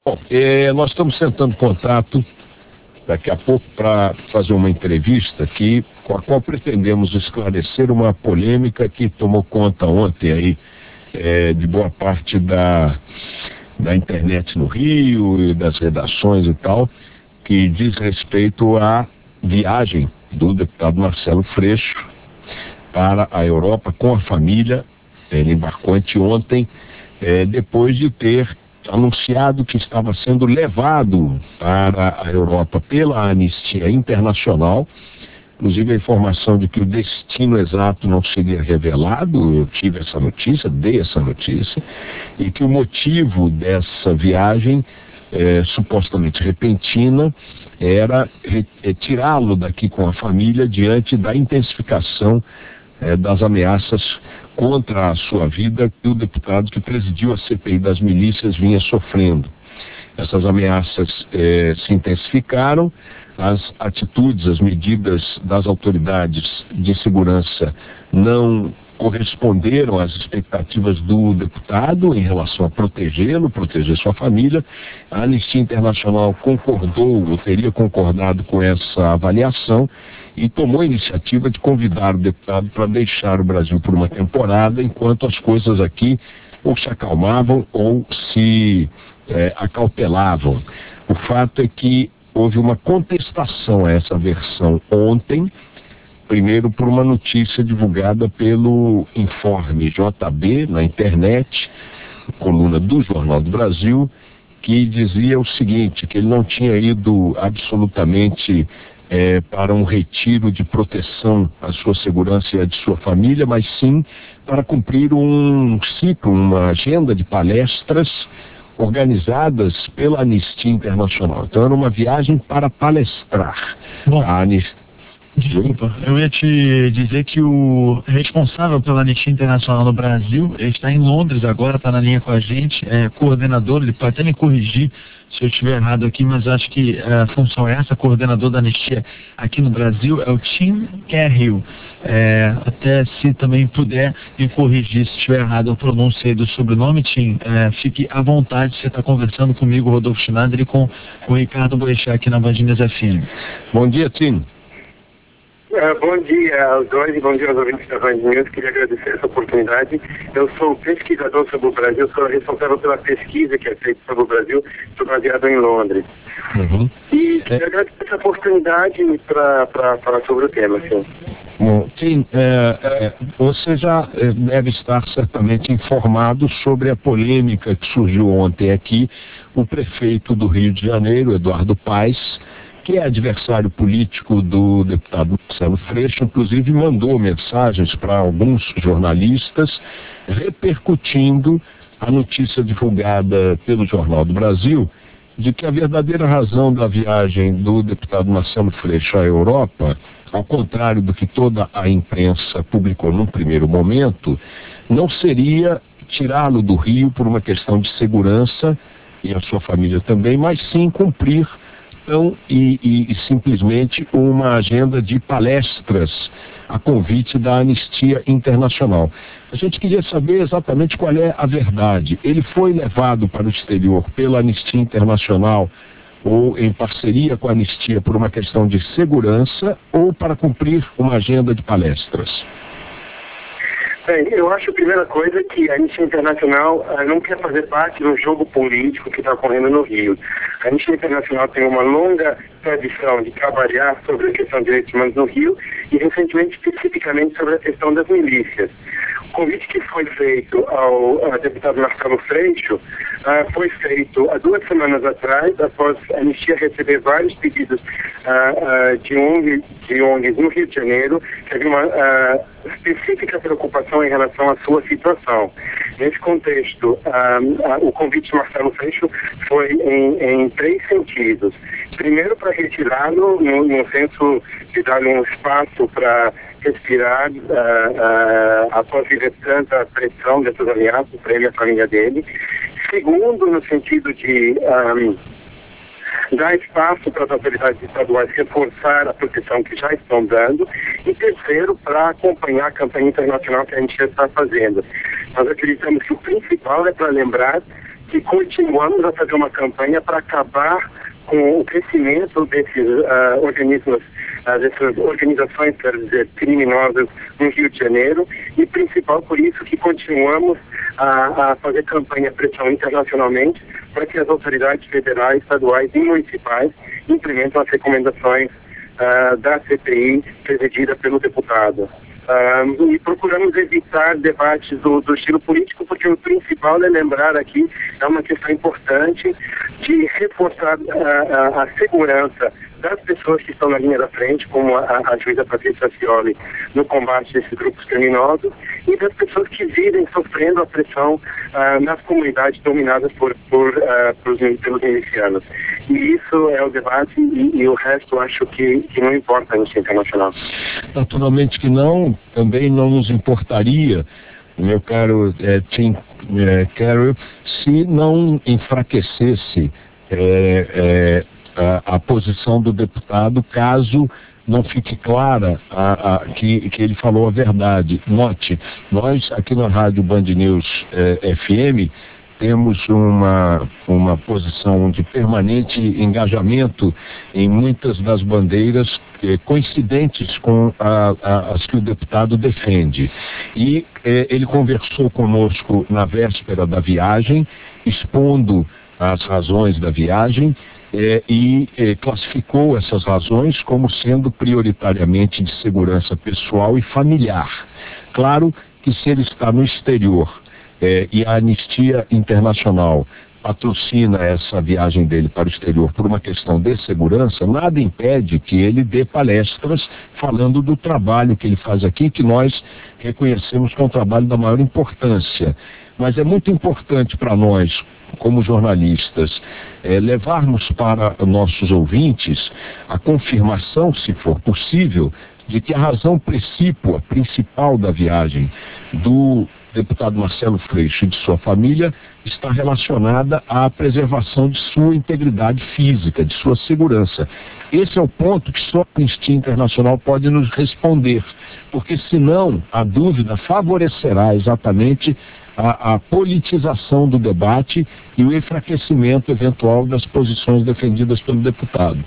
Bom, nós estamos tentando contato daqui a pouco para fazer uma entrevista aqui com a qual pretendemos esclarecer uma polêmica que tomou conta ontem aí de boa parte da internet no Rio e das redações e tal, que diz respeito à viagem do deputado Marcelo Freixo para a Europa com a família. Ele embarcou anteontem, depois de ter anunciado que estava sendo levado para a Europa pela Anistia Internacional. Inclusive a informação de que o destino exato não seria revelado, eu tive essa notícia, dei essa notícia, e que o motivo dessa viagem, supostamente repentina, era tirá-lo daqui com a família diante da intensificação das ameaças contra a sua vida que o deputado que presidiu a CPI das milícias vinha sofrendo. Essas ameaças se intensificaram, as atitudes, as medidas das autoridades de segurança não corresponderam às expectativas do deputado em relação a protegê-lo, proteger sua família. A Anistia Internacional concordou, ou teria concordado com essa avaliação, e tomou a iniciativa de convidar o deputado para deixar o Brasil por uma temporada, enquanto as coisas aqui ou se acalmavam ou se acautelavam. O fato é que houve uma contestação a essa versão ontem, primeiro por uma notícia divulgada pelo Informe JB na internet, coluna do Jornal do Brasil, que dizia o seguinte, que ele não tinha ido absolutamente para um retiro de proteção à sua segurança e à de sua família, mas sim para cumprir um ciclo, uma agenda de palestras organizadas pela Anistia Internacional. Então era uma viagem para palestrar. Bom, desculpa, eu ia te dizer que o responsável pela Anistia Internacional no Brasil, ele está em Londres agora, está na linha com a gente, coordenador, ele pode até me corrigir se eu estiver errado aqui, mas acho que a função é essa, coordenador da Anistia aqui no Brasil, é o Tim Cahill. Até se também puder me corrigir se estiver errado a pronúncia do sobrenome, Tim, fique à vontade, você está conversando comigo, Rodolfo Schneider, e com o Ricardo Boechat aqui na Band News FM. Bom dia, Tim. Bom dia aos dois e bom dia aos ouvintes da Band News. Queria agradecer essa oportunidade. Eu sou pesquisador sobre o Brasil, sou responsável pela pesquisa que é feita sobre o Brasil, estou baseado em Londres. Uhum. E queria agradecer essa oportunidade para falar sobre o tema. Sim. Bom, Tim, você já deve estar certamente informado sobre a polêmica que surgiu ontem aqui. O prefeito do Rio de Janeiro, Eduardo Paes, que é adversário político do deputado Marcelo Freixo, inclusive mandou mensagens para alguns jornalistas repercutindo a notícia divulgada pelo Jornal do Brasil de que a verdadeira razão da viagem do deputado Marcelo Freixo à Europa, ao contrário do que toda a imprensa publicou num primeiro momento, não seria tirá-lo do Rio por uma questão de segurança, e a sua família também, mas sim cumprir e simplesmente uma agenda de palestras a convite da Anistia Internacional. A gente queria saber exatamente qual é a verdade. Ele foi levado para o exterior pela Anistia Internacional ou em parceria com a Anistia por uma questão de segurança ou para cumprir uma agenda de palestras? Bem, eu acho a primeira coisa que a Anistia Internacional não quer fazer parte do jogo político que está ocorrendo no Rio. A Anistia Internacional tem uma longa tradição de trabalhar sobre a questão de direitos humanos no Rio e recentemente especificamente sobre a questão das milícias. O convite que foi feito ao deputado Marcelo Freixo foi feito há 2 semanas atrás, após a Anistia receber vários pedidos de ONGs no Rio de Janeiro, que havia uma específica preocupação em relação à sua situação. Nesse contexto, o convite de Marcelo Freixo foi em 3 sentidos. Primeiro, para retirá-lo, no senso de dar-lhe um espaço para respirar após viver tanta pressão dessas ameaças para ele e a família dele. Segundo, no sentido de dar espaço para as autoridades estaduais reforçar a proteção que já estão dando. E terceiro, para acompanhar a campanha internacional que a gente já está fazendo. Nós acreditamos que o principal é para lembrar que continuamos a fazer uma campanha para acabar com o crescimento desses organismos, dessas organizações, quero dizer, criminosas no Rio de Janeiro, e principal por isso que continuamos a fazer campanha pressão internacionalmente para que as autoridades federais, estaduais e municipais implementem as recomendações da CPI presidida pelo deputado. E procuramos evitar debates do estilo político, porque o principal é lembrar aqui, é uma questão importante de reforçar a segurança das pessoas que estão na linha da frente, como a juíza Patrícia Scioli, no combate a esses grupos criminosos, e das pessoas que vivem sofrendo a pressão nas comunidades dominadas pelos milicianos. E isso é o debate, e o resto acho que não importa a Anistia Internacional. Naturalmente que não, também não nos importaria, meu caro Tim Carroll, se não enfraquecesse a posição do deputado, caso não fique clara que ele falou a verdade. Note, nós aqui na Rádio Band News FM temos uma posição de permanente engajamento em muitas das bandeiras coincidentes com as que o deputado defende. E ele conversou conosco na véspera da viagem, expondo as razões da viagem, e classificou essas razões como sendo prioritariamente de segurança pessoal e familiar. Claro que se ele está no exterior e a Anistia Internacional patrocina essa viagem dele para o exterior por uma questão de segurança, nada impede que ele dê palestras falando do trabalho que ele faz aqui, que nós reconhecemos que é um trabalho da maior importância. Mas é muito importante para nós, como jornalistas, levarmos para nossos ouvintes a confirmação, se for possível, de que a razão principal da viagem do deputado Marcelo Freixo e de sua família está relacionada à preservação de sua integridade física, de sua segurança. Esse é o ponto que só a Anistia Internacional pode nos responder, porque senão a dúvida favorecerá exatamente a politização do debate e o enfraquecimento eventual das posições defendidas pelo deputado.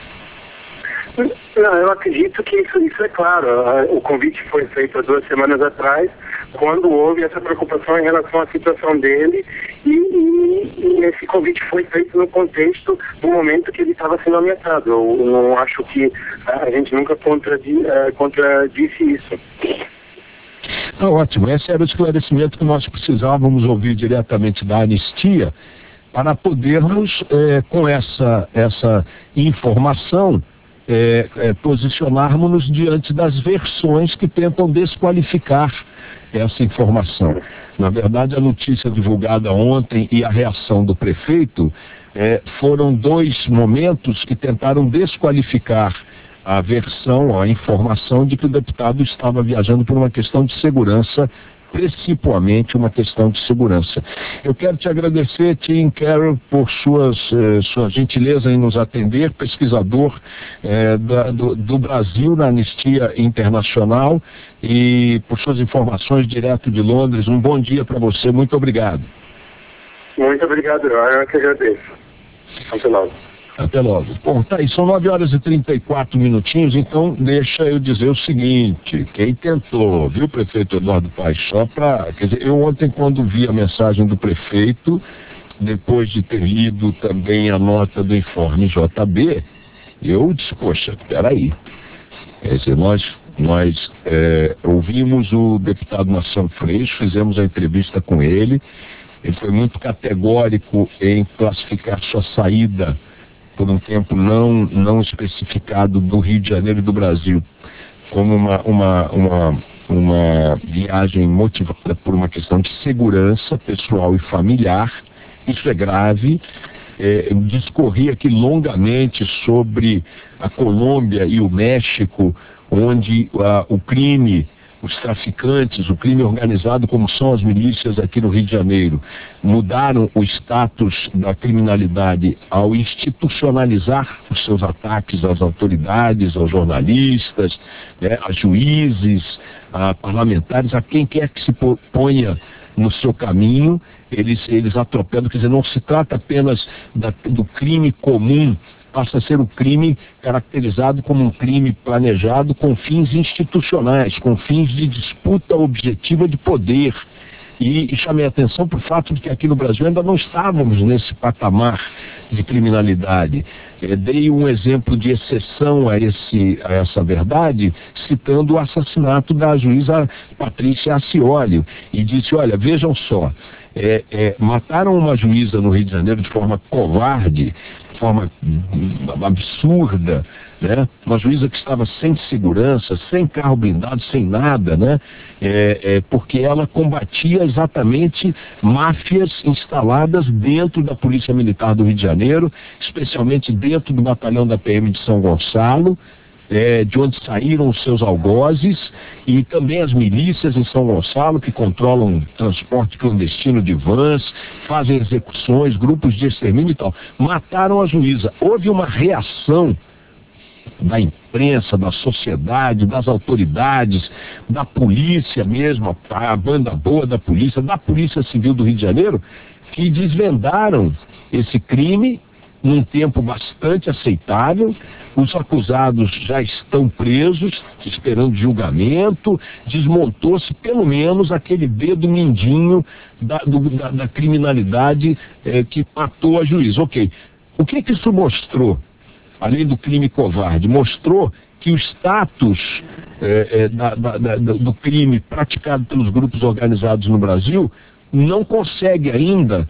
Não, eu acredito que isso é claro. O convite foi feito há 2 semanas atrás, quando houve essa preocupação em relação à situação dele, e esse convite foi feito no contexto do momento que ele estava sendo ameaçado. Eu não acho que a gente nunca contradisse isso. Ótimo, esse era o esclarecimento que nós precisávamos ouvir diretamente da Anistia para podermos, com essa informação, posicionarmos-nos diante das versões que tentam desqualificar essa informação. Na verdade, a notícia divulgada ontem e a reação do prefeito foram 2 momentos que tentaram desqualificar a versão, a informação de que o deputado estava viajando por uma questão de segurança, principalmente uma questão de segurança. Eu quero te agradecer, Tim Carroll, por sua gentileza em nos atender, pesquisador do Brasil na Anistia Internacional, e por suas informações direto de Londres. Um bom dia para você, muito obrigado. Muito obrigado, eu que agradeço. Até logo. Até logo. Bom, tá aí, são 9h34, então deixa eu dizer o seguinte, quem tentou, viu, prefeito Eduardo Paes, quer dizer, eu ontem quando vi a mensagem do prefeito, depois de ter lido também a nota do informe JB, eu disse, poxa, peraí, quer dizer, nós ouvimos o deputado Marcelo Freixo, fizemos a entrevista com ele foi muito categórico em classificar sua saída por um tempo não especificado do Rio de Janeiro e do Brasil como uma viagem motivada por uma questão de segurança pessoal e familiar. Isso é grave. Eu discorri aqui longamente sobre a Colômbia e o México, onde o crime, os traficantes, o crime organizado, como são as milícias aqui no Rio de Janeiro, mudaram o status da criminalidade ao institucionalizar os seus ataques às autoridades, aos jornalistas, a juízes, a parlamentares, a quem quer que se ponha no seu caminho, eles atropelam, quer dizer, não se trata apenas do crime comum, passa a ser um crime caracterizado como um crime planejado com fins institucionais, com fins de disputa objetiva de poder. E chamei a atenção para o fato de que aqui no Brasil ainda não estávamos nesse patamar de criminalidade. Dei um exemplo de exceção a essa verdade, citando o assassinato da juíza Patrícia Acioli, e disse, olha, vejam só, mataram uma juíza no Rio de Janeiro de forma covarde, de forma absurda, né? Uma juíza que estava sem segurança, sem carro blindado, sem nada, né? Porque ela combatia exatamente máfias instaladas dentro da Polícia Militar do Rio de Janeiro, especialmente dentro do batalhão da PM de São Gonçalo, de onde saíram os seus algozes, e também as milícias em São Gonçalo, que controlam transporte clandestino de vans, fazem execuções, grupos de extermínio e tal. Mataram a juíza. Houve uma reação da imprensa, da sociedade, das autoridades, da polícia mesmo, a banda boa da Polícia Civil do Rio de Janeiro, que desvendaram esse crime num tempo bastante aceitável. Os acusados já estão presos, esperando julgamento. Desmontou-se pelo menos aquele dedo mindinho da criminalidade que matou a juíza. Ok, o que isso mostrou? Além do crime covarde, mostrou que o status do crime praticado pelos grupos organizados no Brasil não consegue ainda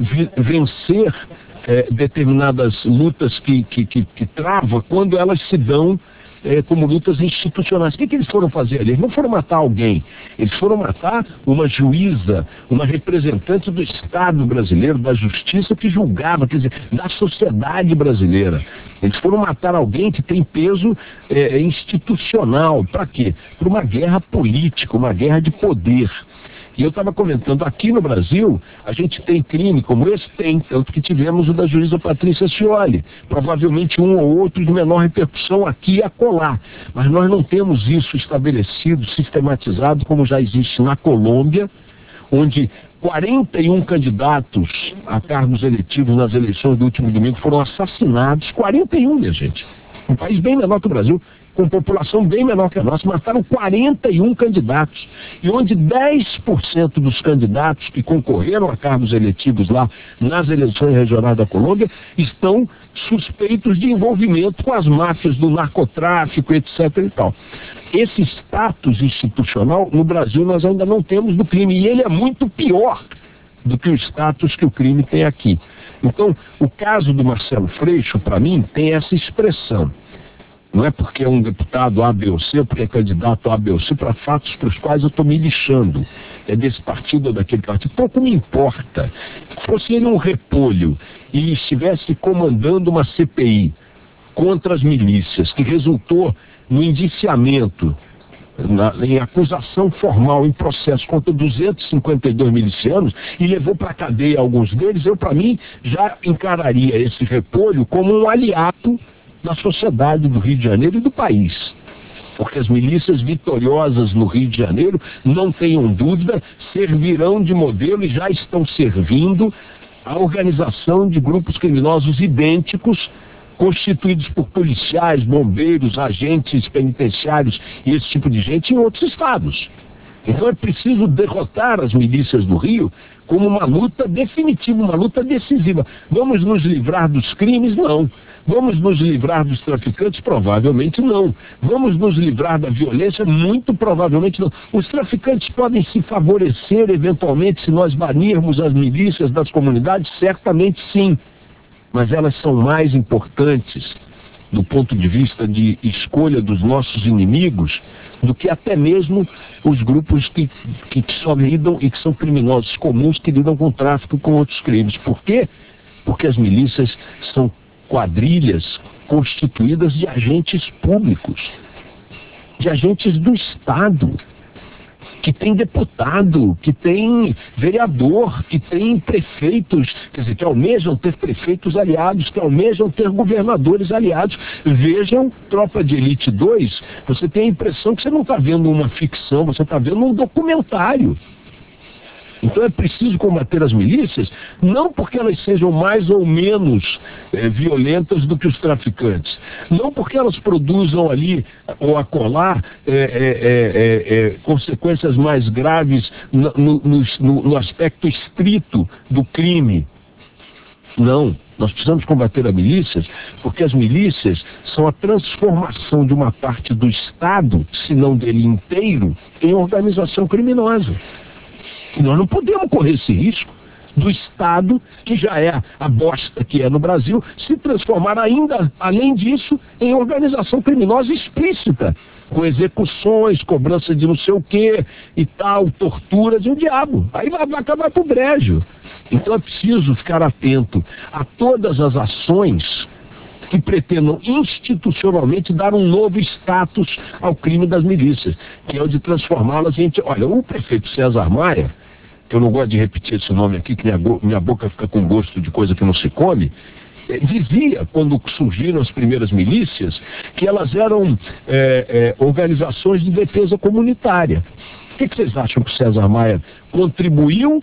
vencer determinadas lutas que trava quando elas se dão como lutas institucionais. O que eles foram fazer ali? Eles não foram matar alguém, eles foram matar uma juíza, uma representante do Estado brasileiro, da justiça que julgava, quer dizer, da sociedade brasileira. Eles foram matar alguém que tem peso institucional. Para quê? Para uma guerra política, uma guerra de poder. E eu estava comentando, aqui no Brasil, a gente tem crime como esse? Tem, tanto que tivemos o da juíza Patrícia Acioli, provavelmente um ou outro de menor repercussão aqui e acolá. Mas nós não temos isso estabelecido, sistematizado, como já existe na Colômbia, onde 41 candidatos a cargos eletivos nas eleições do último domingo foram assassinados. 41, minha gente. Um país bem menor que o Brasil, com população bem menor que a nossa, mataram 41 candidatos. E onde 10% dos candidatos que concorreram a cargos eletivos lá nas eleições regionais da Colômbia estão suspeitos de envolvimento com as máfias do narcotráfico, etc. e tal. Esse status institucional, no Brasil, nós ainda não temos do crime. E ele é muito pior do que o status que o crime tem aqui. Então, o caso do Marcelo Freixo, para mim, tem essa expressão. Não é porque é um deputado A, B ou C, porque é candidato A, B ou C, para fatos para os quais eu estou me lixando. É desse partido ou daquele partido. Pouco me importa. Fosse ele um repolho e estivesse comandando uma CPI contra as milícias, que resultou no indiciamento, em acusação formal, em processo contra 252 milicianos, e levou para a cadeia alguns deles, eu, para mim, já encararia esse repolho como um aliado da sociedade do Rio de Janeiro e do país. Porque as milícias vitoriosas no Rio de Janeiro, não tenham dúvida, servirão de modelo e já estão servindo a organização de grupos criminosos idênticos, constituídos por policiais, bombeiros, agentes penitenciários e esse tipo de gente em outros estados. Então é preciso derrotar as milícias do Rio como uma luta definitiva, uma luta decisiva. Vamos nos livrar dos crimes? Não. Vamos nos livrar dos traficantes? Provavelmente não. Vamos nos livrar da violência? Muito provavelmente não. Os traficantes podem se favorecer eventualmente se nós banirmos as milícias das comunidades? Certamente sim. Mas elas são mais importantes do ponto de vista de escolha dos nossos inimigos do que até mesmo os grupos que só lidam e que são criminosos comuns, que lidam com tráfico, com outros crimes. Por quê? Porque as milícias são quadrilhas constituídas de agentes públicos, de agentes do Estado, que tem deputado, que tem vereador, que tem prefeitos, quer dizer, que almejam ter prefeitos aliados, que almejam ter governadores aliados. Vejam Tropa de Elite 2, você tem a impressão que você não está vendo uma ficção, você está vendo um documentário. Então é preciso combater as milícias, não porque elas sejam mais ou menos violentas do que os traficantes, não porque elas produzam ali ou acolá consequências mais graves no aspecto estrito do crime. Não, nós precisamos combater as milícias, porque as milícias são a transformação de uma parte do Estado, se não dele inteiro, em organização criminosa. E nós não podemos correr esse risco do Estado, que já é a bosta que é no Brasil, se transformar ainda, além disso, em organização criminosa explícita, com execuções, cobrança de não sei o quê e tal, torturas e o diabo. Aí vai acabar pro brejo. Então é preciso ficar atento a todas as ações que pretendam institucionalmente dar um novo status ao crime das milícias, que é o de transformá-las em... Olha, o prefeito César Maia, que eu não gosto de repetir esse nome aqui, que minha boca fica com gosto de coisa que não se come, dizia, quando surgiram as primeiras milícias, que elas eram organizações de defesa comunitária. O que vocês acham que o César Maia contribuiu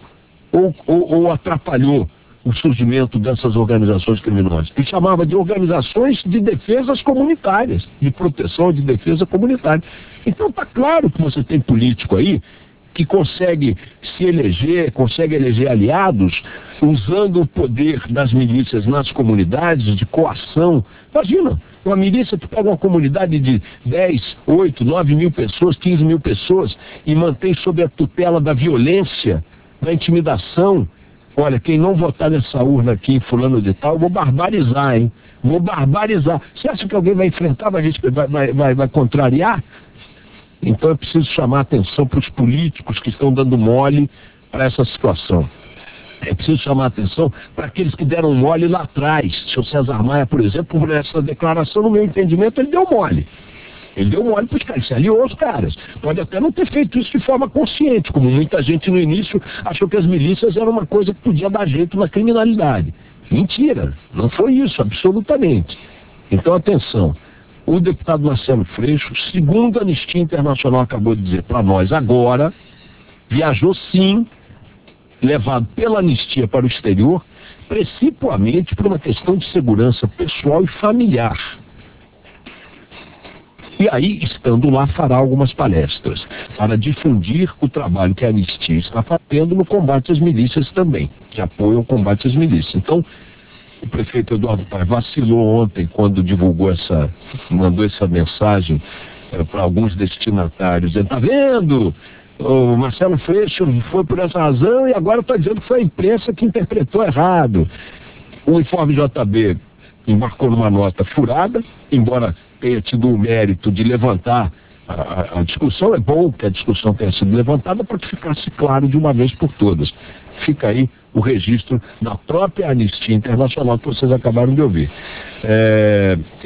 ou atrapalhou o surgimento dessas organizações criminosas? Ele chamava de organizações de defesas comunitárias, de proteção de defesa comunitária. Então está claro que você tem político aí que consegue se eleger, consegue eleger aliados, usando o poder das milícias nas comunidades, de coação. Imagina, uma milícia que pega uma comunidade de 10, 8, 9 mil pessoas, 15 mil pessoas, e mantém sob a tutela da violência, da intimidação. Olha, quem não votar nessa urna aqui, fulano de tal, eu vou barbarizar, hein? Vou barbarizar. Você acha que alguém vai enfrentar, vai contrariar? Então é preciso chamar a atenção para os políticos que estão dando mole para essa situação. É preciso chamar a atenção para aqueles que deram mole lá atrás. O senhor César Maia, por exemplo, por essa declaração, no meu entendimento, ele deu mole. Ele deu mole para os caras, se aliou aos caras. Pode até não ter feito isso de forma consciente, como muita gente no início achou que as milícias eram uma coisa que podia dar jeito na criminalidade. Mentira, não foi isso, absolutamente. Então, atenção. O deputado Marcelo Freixo, segundo a Anistia Internacional acabou de dizer para nós agora, viajou sim, levado pela Anistia para o exterior, principalmente por uma questão de segurança pessoal e familiar. E aí, estando lá, fará algumas palestras para difundir o trabalho que a Anistia está fazendo no combate às milícias também, que apoia o combate às milícias. Então, o prefeito Eduardo Paes vacilou ontem quando mandou essa mensagem para alguns destinatários. Ele está vendo? O Marcelo Freixo foi por essa razão e agora está dizendo que foi a imprensa que interpretou errado. O Informe JB embarcou numa nota furada, embora tenha tido o mérito de levantar a discussão. É bom que a discussão tenha sido levantada para que ficasse claro de uma vez por todas. Fica aí o registro da própria Anistia Internacional que vocês acabaram de ouvir.